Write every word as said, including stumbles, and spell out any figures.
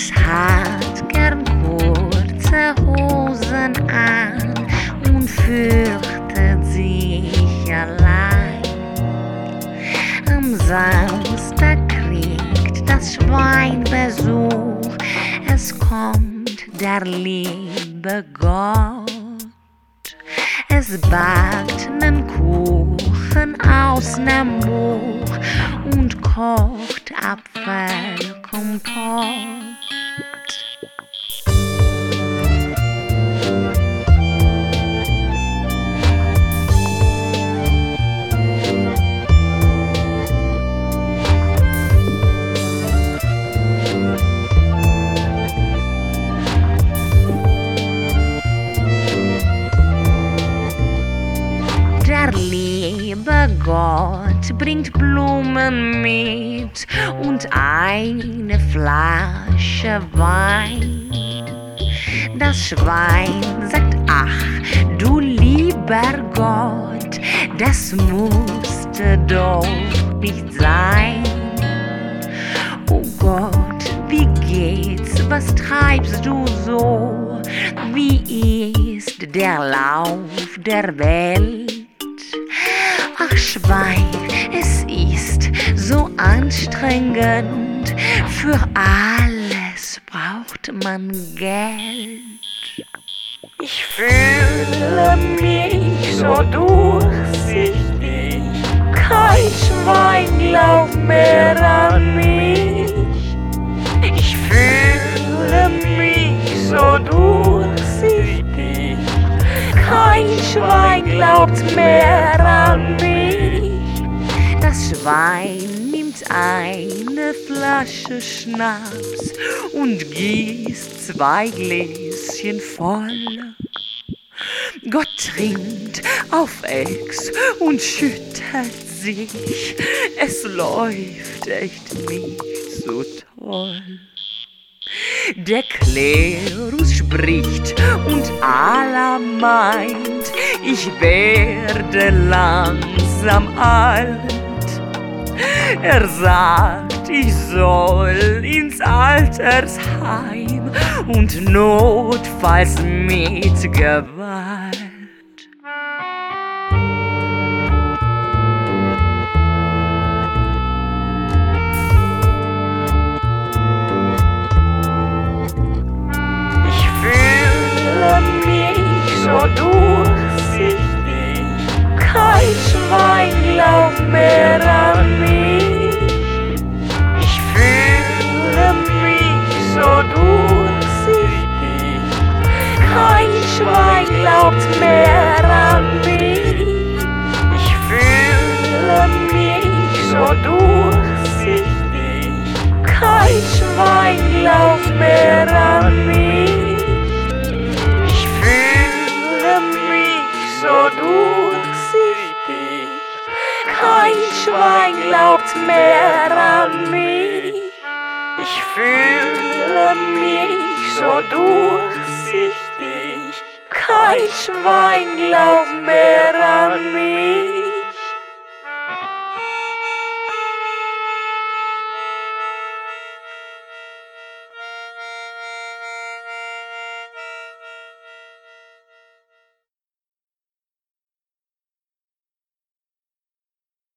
Es hat gern kurze Hosen an und fürchtet sich allein. Am Samstag kriegt das Schwein Besuch, es kommt der liebe Gott. Es backt nen Kuchen aus nem Buch und kocht Apfelkompott. Der liebe Gott bringt Blumen mit und eine Flasche Wein. Das Schwein sagt, ach du lieber Gott, das musste doch nicht sein. Oh Gott, wie geht's, was treibst du so? Wie ist der Lauf der Welt? Ach Schwein, es ist so anstrengend, für alles braucht man Geld. Ich fühle mich so durchsichtig, kein Schwein glaubt mehr an mich. Ich fühle mich so durchsichtig, kein Schwein glaubt mehr an mich. Das Schwein nimmt eine Flasche Schnaps und gießt zwei Gläschen voll. Gott trinkt auf Ex und schüttelt sich, es läuft echt nicht so toll. Der Klerus spricht und Allah meint, ich werde langsam alt. Er sagt, ich soll ins Altersheim und notfalls mit Gewalt. So durchsichtig, kein Schwein glaubt mehr an mich. Ich fühle mich so durchsichtig, kein Schwein glaubt mehr an mich. Ich fühle mich so durchsichtig, kein Schwein glaubt mehr an mich. So durchsichtig, kein Schwein glaubt mehr an mich. Ich fühle mich so durchsichtig, kein Schwein glaubt mehr an mich.